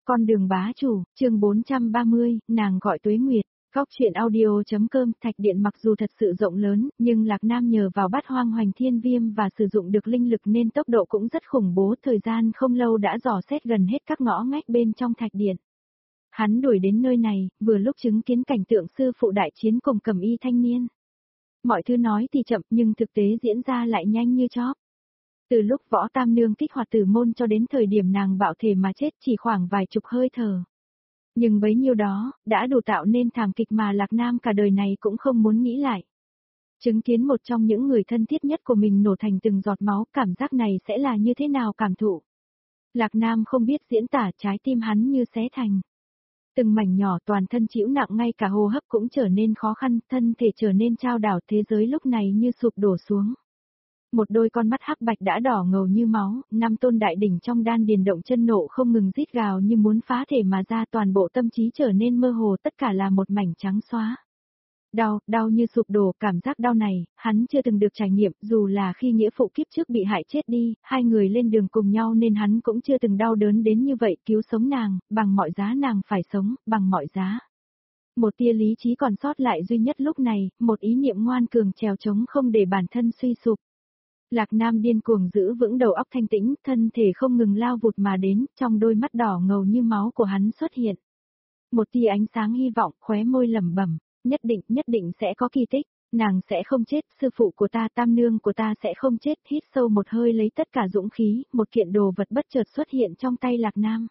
Con đường bá chủ, chương 430, nàng gọi Tuế Nguyệt. Góc truyện audio.com. Thạch điện mặc dù thật sự rộng lớn, nhưng Lạc Nam nhờ vào bát hoang hoành thiên viêm và sử dụng được linh lực nên tốc độ cũng rất khủng bố. Thời gian không lâu đã dò xét gần hết các ngõ ngách bên trong thạch điện. Hắn đuổi đến nơi này, vừa lúc chứng kiến cảnh tượng sư phụ đại chiến cùng Cẩm Y thanh niên. Mọi thứ nói thì chậm nhưng thực tế diễn ra lại nhanh như chớp. Từ lúc Võ Tam Nương kích hoạt tử môn cho đến thời điểm nàng bạo thể mà chết chỉ khoảng vài chục hơi thở. Nhưng bấy nhiêu đó, đã đủ tạo nên thảm kịch mà Lạc Nam cả đời này cũng không muốn nghĩ lại. Chứng kiến một trong những người thân thiết nhất của mình nổ thành từng giọt máu, cảm giác này sẽ là như thế nào cảm thụ. Lạc Nam không biết diễn tả, trái tim hắn như xé thành từng mảnh nhỏ, toàn thân chịu nặng, ngay cả hô hấp cũng trở nên khó khăn, thân thể trở nên chao đảo, thế giới lúc này như sụp đổ xuống. Một đôi con mắt hắc bạch đã đỏ ngầu như máu, 5 tôn đại đỉnh trong đan điền động chân nộ không ngừng rít gào như muốn phá thể mà ra, toàn bộ tâm trí trở nên mơ hồ, tất cả là một mảnh trắng xóa. Đau như sụp đổ, cảm giác đau này, hắn chưa từng được trải nghiệm, dù là khi nghĩa phụ kiếp trước bị hại chết đi, hai người lên đường cùng nhau nên hắn cũng chưa từng đau đớn đến như vậy, cứu sống nàng, bằng mọi giá nàng phải sống, bằng mọi giá. Một tia lý trí còn sót lại duy nhất lúc này, một ý niệm ngoan cường trèo chống không để bản thân suy sụp. Lạc Nam điên cuồng giữ vững đầu óc thanh tĩnh, thân thể không ngừng lao vụt mà đến, trong đôi mắt đỏ ngầu như máu của hắn xuất hiện một tia ánh sáng hy vọng, khóe môi lẩm bẩm, nhất định sẽ có kỳ tích, nàng sẽ không chết, sư phụ của ta, Tam Nương của ta sẽ không chết. Hít sâu một hơi lấy tất cả dũng khí, một kiện đồ vật bất chợt xuất hiện trong tay Lạc Nam.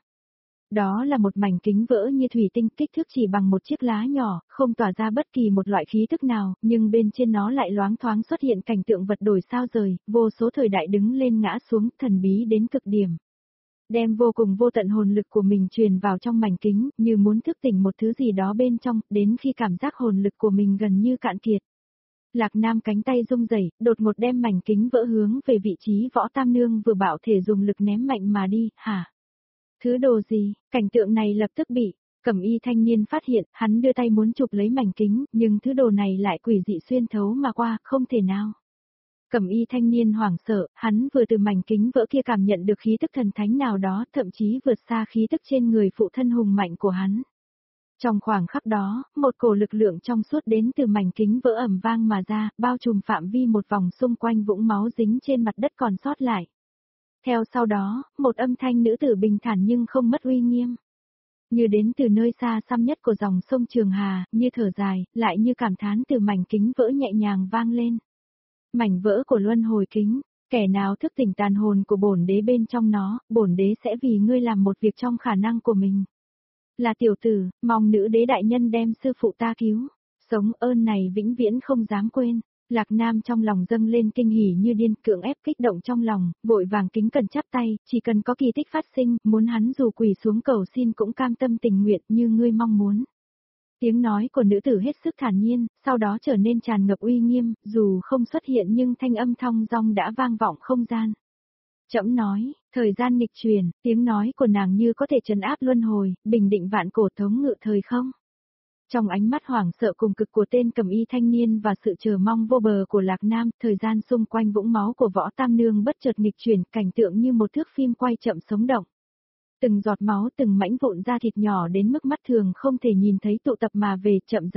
Đó là một mảnh kính vỡ như thủy tinh, kích thước chỉ bằng một chiếc lá nhỏ, không tỏa ra bất kỳ một loại khí tức nào, nhưng bên trên nó lại loáng thoáng xuất hiện cảnh tượng vật đổi sao rời, vô số thời đại đứng lên ngã xuống, thần bí đến cực điểm. Đem vô cùng vô tận hồn lực của mình truyền vào trong mảnh kính, như muốn thức tỉnh một thứ gì đó bên trong, đến khi cảm giác hồn lực của mình gần như cạn kiệt. Lạc Nam cánh tay rung rẩy, đột ngột đem mảnh kính vỡ hướng về vị trí Võ Tam Nương vừa bạo thể dùng lực ném mạnh mà đi. Hả? Thứ đồ gì? Cảnh tượng này lập tức bị Cẩm Y thanh niên phát hiện, hắn đưa tay muốn chụp lấy mảnh kính, nhưng thứ đồ này lại quỷ dị xuyên thấu mà qua, không thể nào. Cẩm Y thanh niên hoảng sợ, hắn vừa từ mảnh kính vỡ kia cảm nhận được khí tức thần thánh nào đó, thậm chí vượt xa khí tức trên người phụ thân hùng mạnh của hắn. Trong khoảng khắc đó, một cổ lực lượng trong suốt đến từ mảnh kính vỡ ầm vang mà ra, bao trùm phạm vi một vòng xung quanh vũng máu dính trên mặt đất còn sót lại. Theo sau đó, một âm thanh nữ tử bình thản nhưng không mất uy nghiêm. Như đến từ nơi xa xăm nhất của dòng sông Trường Hà, như thở dài, lại như cảm thán từ mảnh kính vỡ nhẹ nhàng vang lên. Mảnh vỡ của luân hồi kính, kẻ nào thức tỉnh tàn hồn của bổn đế bên trong nó, bổn đế sẽ vì ngươi làm một việc trong khả năng của mình. Là tiểu tử, mong nữ đế đại nhân đem sư phụ ta cứu, sống ơn này vĩnh viễn không dám quên. Lạc Nam trong lòng dâng lên kinh hỉ như điên, cưỡng ép kích động trong lòng, vội vàng kính cẩn chắp tay, chỉ cần có kỳ tích phát sinh, muốn hắn dù quỳ xuống cầu xin cũng cam tâm tình nguyện như ngươi mong muốn. Tiếng nói của nữ tử hết sức thản nhiên, sau đó trở nên tràn ngập uy nghiêm, dù không xuất hiện nhưng thanh âm thong dong đã vang vọng không gian. Trẫm nói, thời gian nghịch chuyển, tiếng nói của nàng như có thể trấn áp luân hồi, bình định vạn cổ, thống ngự thời không. Trong ánh mắt hoảng sợ cùng cực của tên Cẩm Y thanh niên và sự chờ mong vô bờ của Lạc Nam, thời gian xung quanh vũng máu của Võ Tam Nương bất chợt nghịch chuyển, cảnh tượng như một thước phim quay chậm sống động. Từng giọt máu, từng mảnh vụn da thịt nhỏ đến mức mắt thường không thể nhìn thấy tụ tập mà về, chậm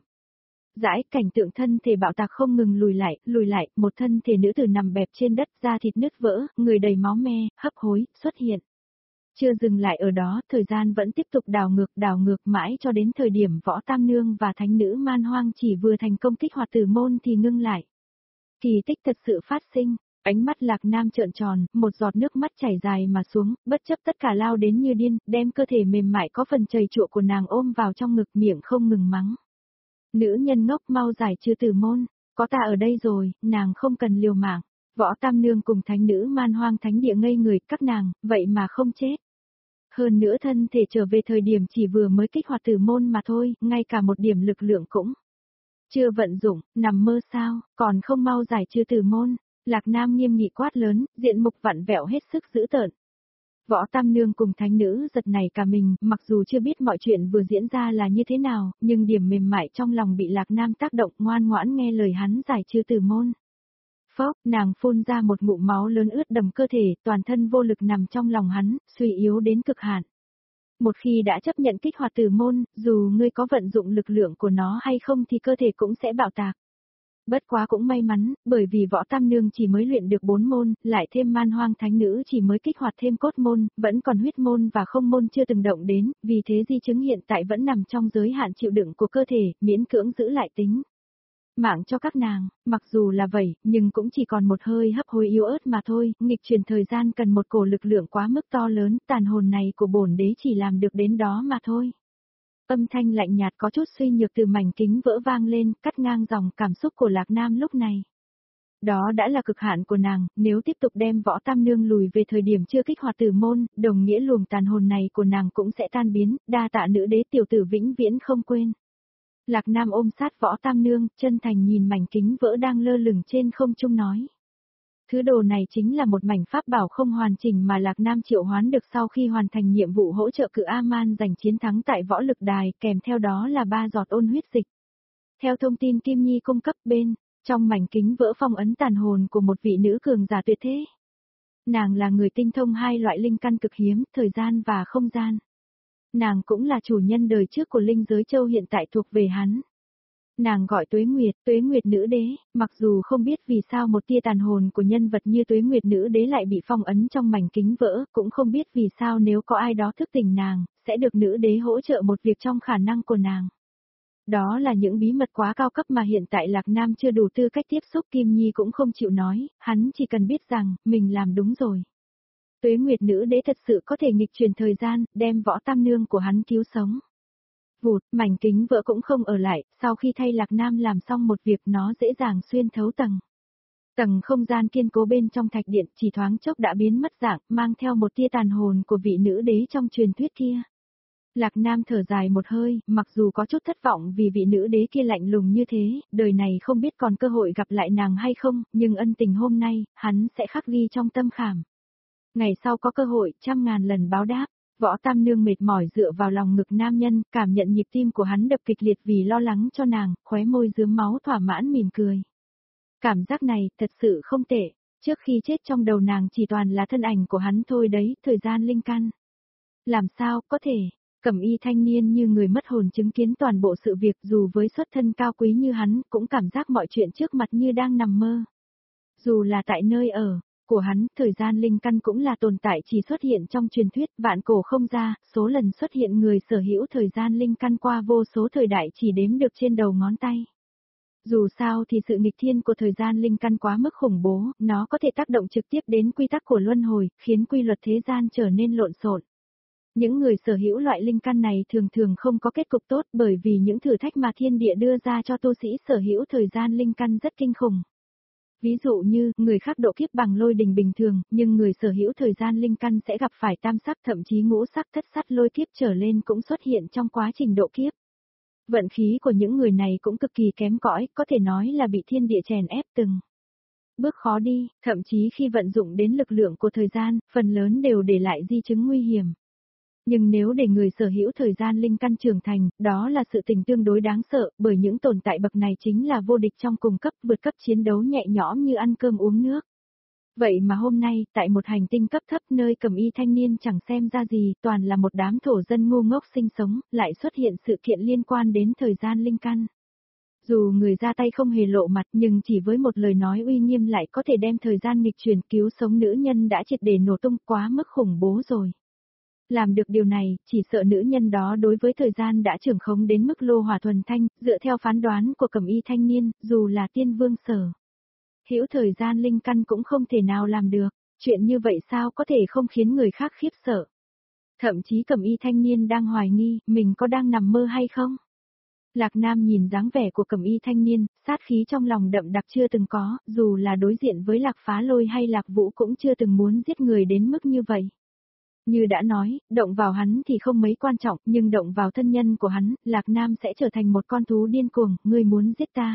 rãi, cảnh tượng thân thể bạo tạc không ngừng lùi lại, một thân thể nữ tử nằm bẹp trên đất, da thịt nứt vỡ, người đầy máu me, hấp hối, xuất hiện. Chưa dừng lại ở đó, thời gian vẫn tiếp tục đảo ngược mãi cho đến thời điểm Võ Tam Nương và thánh nữ Man Hoang chỉ vừa thành công kích hoạt tử môn thì ngưng lại. Kỳ tích thật sự phát sinh, ánh mắt Lạc Nam trợn tròn, một giọt nước mắt chảy dài mà xuống, bất chấp tất cả lao đến như điên, đem cơ thể mềm mại có phần chầy chụa của nàng ôm vào trong ngực, miệng không ngừng mắng. Nữ nhân ngốc, mau giải trừ tử môn, có ta ở đây rồi, nàng không cần liều mạng. Võ Tam Nương cùng thánh nữ Man Hoang thánh địa ngây người, các nàng, vậy mà không chết. Hơn nữa thân thể trở về thời điểm chỉ vừa mới kích hoạt tử môn mà thôi, ngay cả một điểm lực lượng cũng chưa vận dụng, nằm mơ sao, còn không mau giải trừ tử môn. Lạc Nam nghiêm nghị quát lớn, diện mục vặn vẹo hết sức dữ tợn. Võ Tam Nương cùng thánh nữ giật nảy cả mình, mặc dù chưa biết mọi chuyện vừa diễn ra là như thế nào, nhưng điểm mềm mại trong lòng bị Lạc Nam tác động, ngoan ngoãn nghe lời hắn giải trừ tử môn. Phốc, nàng phun ra một ngụm máu lớn ướt đầm cơ thể, toàn thân vô lực nằm trong lòng hắn, suy yếu đến cực hạn. Một khi đã chấp nhận kích hoạt tử môn, dù ngươi có vận dụng lực lượng của nó hay không thì cơ thể cũng sẽ bạo tạc. Bất quá cũng may mắn, bởi vì võ tam nương chỉ mới luyện được 4 môn, lại thêm man hoang thánh nữ chỉ mới kích hoạt thêm cốt môn, vẫn còn huyết môn và không môn chưa từng động đến, vì thế di chứng hiện tại vẫn nằm trong giới hạn chịu đựng của cơ thể, miễn cưỡng giữ lại tính mạng cho các nàng, mặc dù là vậy, nhưng cũng chỉ còn một hơi hấp hối yếu ớt mà thôi, nghịch chuyển thời gian cần một cổ lực lượng quá mức to lớn, tàn hồn này của bổn đế chỉ làm được đến đó mà thôi. Âm thanh lạnh nhạt có chút suy nhược từ mảnh kính vỡ vang lên, cắt ngang dòng cảm xúc của Lạc Nam lúc này. Đó đã là cực hạn của nàng, nếu tiếp tục đem võ tam nương lùi về thời điểm chưa kích hoạt tử môn, đồng nghĩa luồng tàn hồn này của nàng cũng sẽ tan biến, đa tạ nữ đế tiểu tử vĩnh viễn không quên. Lạc Nam ôm sát võ tam nương, chân thành nhìn mảnh kính vỡ đang lơ lửng trên không trung nói. Thứ đồ này chính là một mảnh pháp bảo không hoàn chỉnh mà Lạc Nam triệu hoán được sau khi hoàn thành nhiệm vụ hỗ trợ cự A-man giành chiến thắng tại võ lực đài, kèm theo đó là 3 giọt ôn huyết dịch. Theo thông tin Kim Nhi cung cấp bên, trong mảnh kính vỡ phong ấn tàn hồn của một vị nữ cường giả tuyệt thế. Nàng là người tinh thông 2 loại linh căn cực hiếm, thời gian và không gian. Nàng cũng là chủ nhân đời trước của linh giới châu hiện tại thuộc về hắn. Nàng gọi Tuế Nguyệt nữ đế, mặc dù không biết vì sao một tia tàn hồn của nhân vật như Tuế Nguyệt nữ đế lại bị phong ấn trong mảnh kính vỡ, cũng không biết vì sao nếu có ai đó thức tỉnh nàng, sẽ được nữ đế hỗ trợ một việc trong khả năng của nàng. Đó là những bí mật quá cao cấp mà hiện tại Lạc Nam chưa đủ tư cách tiếp xúc, Kim Nhi cũng không chịu nói, hắn chỉ cần biết rằng, mình làm đúng rồi. Tuế Nguyệt nữ đế thật sự có thể nghịch chuyển thời gian, đem võ tam nương của hắn cứu sống. Vụt, mảnh kính vỡ cũng không ở lại, sau khi thay Lạc Nam làm xong một việc nó dễ dàng xuyên thấu tầng không gian kiên cố bên trong thạch điện chỉ thoáng chốc đã biến mất dạng, mang theo một tia tàn hồn của vị nữ đế trong truyền thuyết kia. Lạc Nam thở dài một hơi, mặc dù có chút thất vọng vì vị nữ đế kia lạnh lùng như thế, đời này không biết còn cơ hội gặp lại nàng hay không, nhưng ân tình hôm nay, hắn sẽ khắc ghi trong tâm khảm. Ngày sau có cơ hội, 100.000 lần báo đáp. Võ Tam Nương mệt mỏi dựa vào lòng ngực nam nhân, cảm nhận nhịp tim của hắn đập kịch liệt vì lo lắng cho nàng, khóe môi rướm máu thỏa mãn mỉm cười. Cảm giác này, thật sự không tệ, trước khi chết trong đầu nàng chỉ toàn là thân ảnh của hắn thôi đấy, thời gian linh căn. Làm sao, có thể, Cẩm Y thanh niên như người mất hồn chứng kiến toàn bộ sự việc dù với xuất thân cao quý như hắn, cũng cảm giác mọi chuyện trước mặt như đang nằm mơ. Dù là tại nơi ở của hắn, thời gian linh căn cũng là tồn tại chỉ xuất hiện trong truyền thuyết, vạn cổ không ra, số lần xuất hiện người sở hữu thời gian linh căn qua vô số thời đại chỉ đếm được trên đầu ngón tay. Dù sao thì sự nghịch thiên của thời gian linh căn quá mức khủng bố, nó có thể tác động trực tiếp đến quy tắc của luân hồi, khiến quy luật thế gian trở nên lộn xộn. Những người sở hữu loại linh căn này thường thường không có kết cục tốt bởi vì những thử thách mà thiên địa đưa ra cho tu sĩ sở hữu thời gian linh căn rất kinh khủng. Ví dụ như, người khác độ kiếp bằng lôi đình bình thường, nhưng người sở hữu thời gian linh căn sẽ gặp phải tam sắc thậm chí ngũ sắc thất sắc lôi kiếp trở lên cũng xuất hiện trong quá trình độ kiếp. Vận khí của những người này cũng cực kỳ kém cỏi, có thể nói là bị thiên địa chèn ép từng bước khó đi, thậm chí khi vận dụng đến lực lượng của thời gian, phần lớn đều để lại di chứng nguy hiểm. Nhưng nếu để người sở hữu thời gian linh căn trưởng thành, đó là sự tình tương đối đáng sợ, bởi những tồn tại bậc này chính là vô địch trong cùng cấp, vượt cấp chiến đấu nhẹ nhõm như ăn cơm uống nước. Vậy mà hôm nay, tại một hành tinh cấp thấp nơi Cẩm Y thanh niên chẳng xem ra gì, toàn là một đám thổ dân ngu ngốc sinh sống, lại xuất hiện sự kiện liên quan đến thời gian linh căn. Dù người ra tay không hề lộ mặt nhưng chỉ với một lời nói uy nghiêm lại có thể đem thời gian nghịch chuyển cứu sống nữ nhân đã triệt để nổ tung, quá mức khủng bố rồi. Làm được điều này, chỉ sợ nữ nhân đó đối với thời gian đã trưởng khống đến mức lô hỏa thuần thanh, dựa theo phán đoán của Cẩm Y thanh niên, dù là tiên vương sở hữu thời gian linh căn cũng không thể nào làm được, chuyện như vậy sao có thể không khiến người khác khiếp sợ. Thậm chí Cẩm Y thanh niên đang hoài nghi, mình có đang nằm mơ hay không? Lạc Nam nhìn dáng vẻ của Cẩm Y thanh niên, sát khí trong lòng đậm đặc chưa từng có, dù là đối diện với Lạc Phá Lôi hay Lạc Vũ cũng chưa từng muốn giết người đến mức như vậy. Như đã nói, động vào hắn thì không mấy quan trọng, nhưng động vào thân nhân của hắn, Lạc Nam sẽ trở thành một con thú điên cuồng, ngươi muốn giết ta.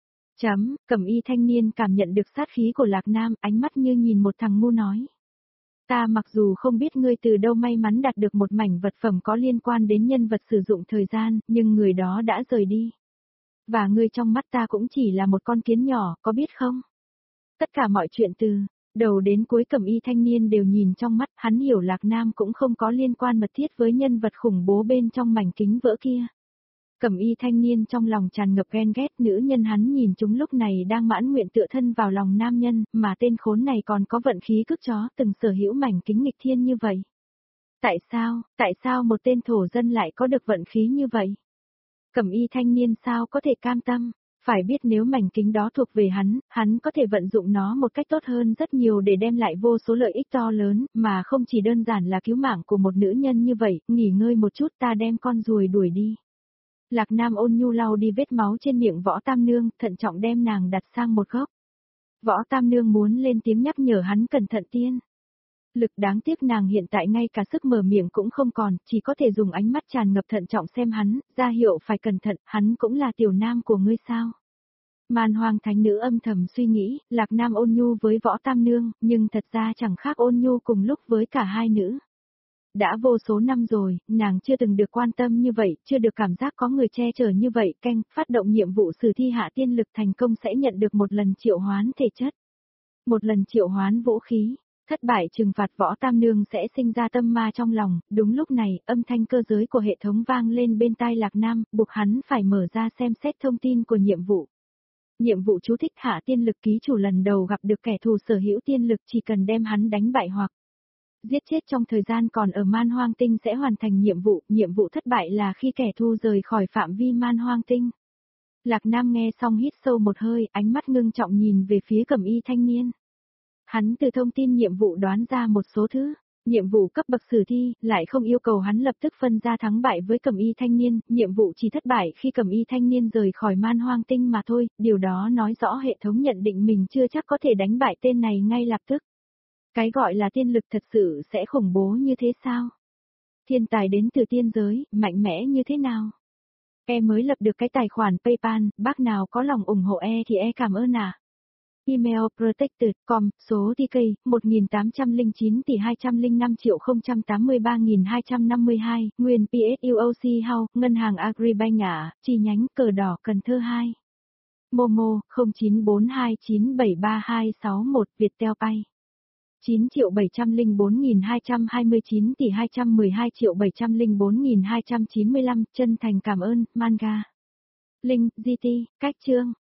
Cẩm Y thanh niên cảm nhận được sát khí của Lạc Nam, ánh mắt như nhìn một thằng ngu nói. Ta mặc dù không biết ngươi từ đâu may mắn đạt được một mảnh vật phẩm có liên quan đến nhân vật sử dụng thời gian, nhưng người đó đã rời đi. Và ngươi trong mắt ta cũng chỉ là một con kiến nhỏ, có biết không? Tất cả mọi chuyện từ Đầu đến cuối Cẩm Y thanh niên đều nhìn trong mắt, hắn hiểu Lạc Nam cũng không có liên quan mật thiết với nhân vật khủng bố bên trong mảnh kính vỡ kia. Cẩm Y thanh niên trong lòng tràn ngập ghen ghét, nữ nhân hắn nhìn chúng lúc này đang mãn nguyện tựa thân vào lòng nam nhân, mà tên khốn này còn có vận khí cước chó từng sở hữu mảnh kính nghịch thiên như vậy. Tại sao một tên thổ dân lại có được vận khí như vậy? Cẩm Y thanh niên sao có thể cam tâm? Phải biết nếu mảnh kính đó thuộc về hắn có thể vận dụng nó một cách tốt hơn rất nhiều để đem lại vô số lợi ích to lớn, mà không chỉ đơn giản là cứu mạng của một nữ nhân như vậy. Nghỉ ngơi một chút, ta đem con ruồi đuổi đi. Lạc Nam ôn nhu lau đi vết máu trên miệng Võ Tam Nương, thận trọng đem nàng đặt sang một góc. Võ Tam Nương muốn lên tiếng nhắc nhở hắn cẩn thận tiên. Lực đáng tiếc nàng hiện tại ngay cả sức mở miệng cũng không còn, chỉ có thể dùng ánh mắt tràn ngập thận trọng xem hắn, ra hiệu phải cẩn thận, hắn cũng là tiểu nam của ngươi sao. Man Hoang thánh nữ âm thầm suy nghĩ, Lạc Nam ôn nhu với Võ Tam Nương, nhưng thật ra chẳng khác ôn nhu cùng lúc với cả hai nữ. Đã vô số năm rồi, nàng chưa từng được quan tâm như vậy, chưa được cảm giác có người che chở như vậy, phát động nhiệm vụ sử thi hạ tiên lực thành công sẽ nhận được một lần triệu hoán thể chất. Một lần triệu hoán vũ khí. Thất bại trừng phạt Võ Tam Nương sẽ sinh ra tâm ma trong lòng, đúng lúc này, âm thanh cơ giới của hệ thống vang lên bên tai Lạc Nam, buộc hắn phải mở ra xem xét thông tin của nhiệm vụ. Nhiệm vụ chú thích hạ tiên lực ký chủ lần đầu gặp được kẻ thù sở hữu tiên lực chỉ cần đem hắn đánh bại hoặc giết chết trong thời gian còn ở Man Hoang Tinh sẽ hoàn thành nhiệm vụ thất bại là khi kẻ thù rời khỏi phạm vi Man Hoang Tinh. Lạc Nam nghe xong hít sâu một hơi, ánh mắt ngưng trọng nhìn về phía Cẩm Y thanh niên. Hắn từ thông tin nhiệm vụ đoán ra một số thứ, nhiệm vụ cấp bậc sử thi, lại không yêu cầu hắn lập tức phân ra thắng bại với Cẩm Y thanh niên, nhiệm vụ chỉ thất bại khi Cẩm Y thanh niên rời khỏi Man Hoang Tinh mà thôi, điều đó nói rõ hệ thống nhận định mình chưa chắc có thể đánh bại tên này ngay lập tức. Cái gọi là tiên lực thật sự sẽ khủng bố như thế sao? Thiên tài đến từ tiên giới, mạnh mẽ như thế nào? E mới lập được cái tài khoản PayPal, bác nào có lòng ủng hộ E thì E cảm ơn à. Email protected.com, số TK, 1809 tỷ 205.083.252, nguyên PSUOC House, Ngân hàng Agribank ạ, chi nhánh Cờ Đỏ Cần Thơ 2. Momo, 0942973261, Viettel Pay. 9.704.229 tỷ 212.704.295, chân thành cảm ơn, Manga. Link, GT, cách chương.